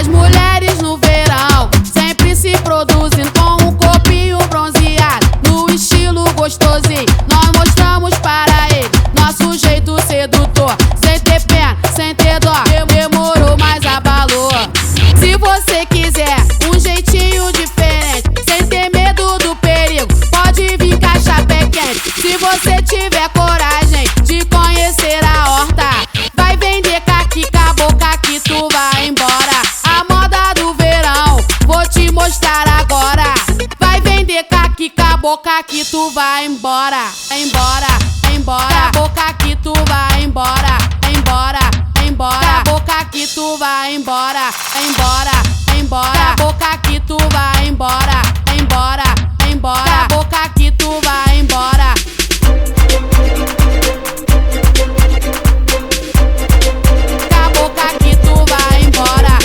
mulheres no verão sempre se produzem com um corpinho bronzeado, no estilo gostosinho. Nós mostramos para ele nosso jeito sedutor, sem ter pena, sem ter dó. Demorou, mas abalou. Se você quiser um jeitinho diferente, sem ter medo do perigo, pode vir com a chapé quente. Se você tiver coragem de conhecer a horta, vai vender caqui com a boca que tu vai embora. A moda do verão, vou te mostrar agora. Vai vender caqui com a boca que tu vai embora. Embora, embora, a boca que tu vai embora. Embora, embora, a boca que tu vai embora. Embora, embora, a boca que tu vai embora. Embora, embora, a boca que tu vai embora. A boca que tu vai embora.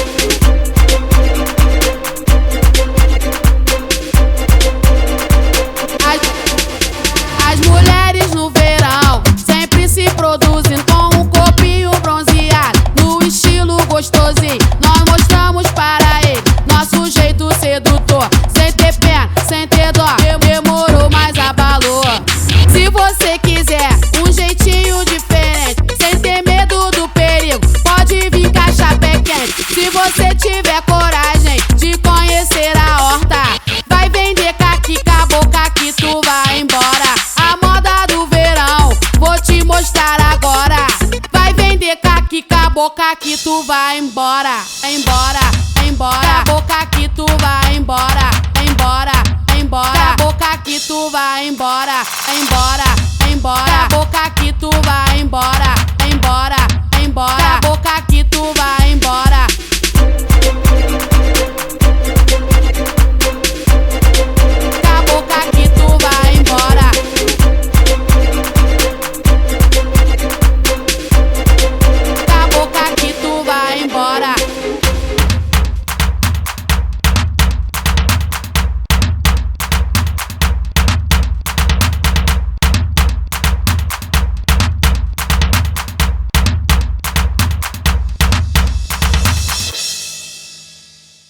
As mulheres no verão sempre se produzem com um corpinho bronzeado, no estilo gostosinho. Nós mostramos para ele nosso jeito sedutor, sem ter pena, sem ter dó. Demorou, mas abalou. Se você quiser um jeitinho diferente, sem ter medo do perigo, pode vir com a chapé quente. Se você tiver coragem de conhecer a horta, vai vender caqui com a boca que tu vai embora. A moda do verão, vou te mostrar agora. Vai vender caqui com a boca que tu vai embora. Embora, embora, a boca que tu vai embora. Embora, embora, a boca que tu vai embora. Embora, embora, a boca que